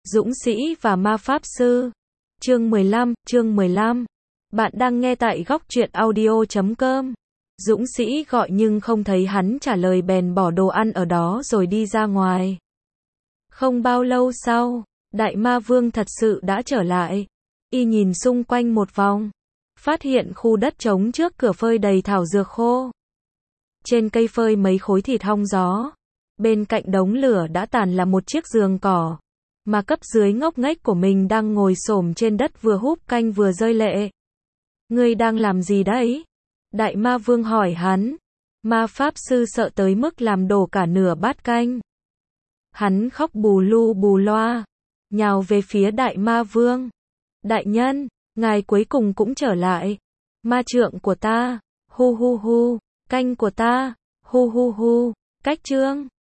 Dũng sĩ và ma pháp sư. Chương 15. Bạn đang nghe tại góc truyện audio.com. Dũng sĩ gọi nhưng không thấy hắn trả lời bèn bỏ đồ ăn ở đó rồi đi ra ngoài. Không bao lâu sau, Đại Ma Vương thật sự đã trở lại. Y nhìn xung quanh một vòng, phát hiện khu đất trống trước cửa phơi đầy thảo dược khô. Trên cây phơi mấy khối thịt hong gió. Bên cạnh đống lửa đã tàn là một chiếc giường cỏ. Mà cấp dưới ngốc nghếch của mình đang ngồi xổm trên đất vừa húp canh vừa rơi lệ. Ngươi đang làm gì đấy? Đại Ma Vương hỏi hắn. Ma pháp sư sợ tới mức làm đổ cả nửa bát canh. Hắn khóc bù lu bù loa, nhào về phía Đại Ma Vương. Đại nhân, ngài cuối cùng cũng trở lại. Ma trượng của ta, hu hu hu, canh của ta, hu hu hu, cách chương.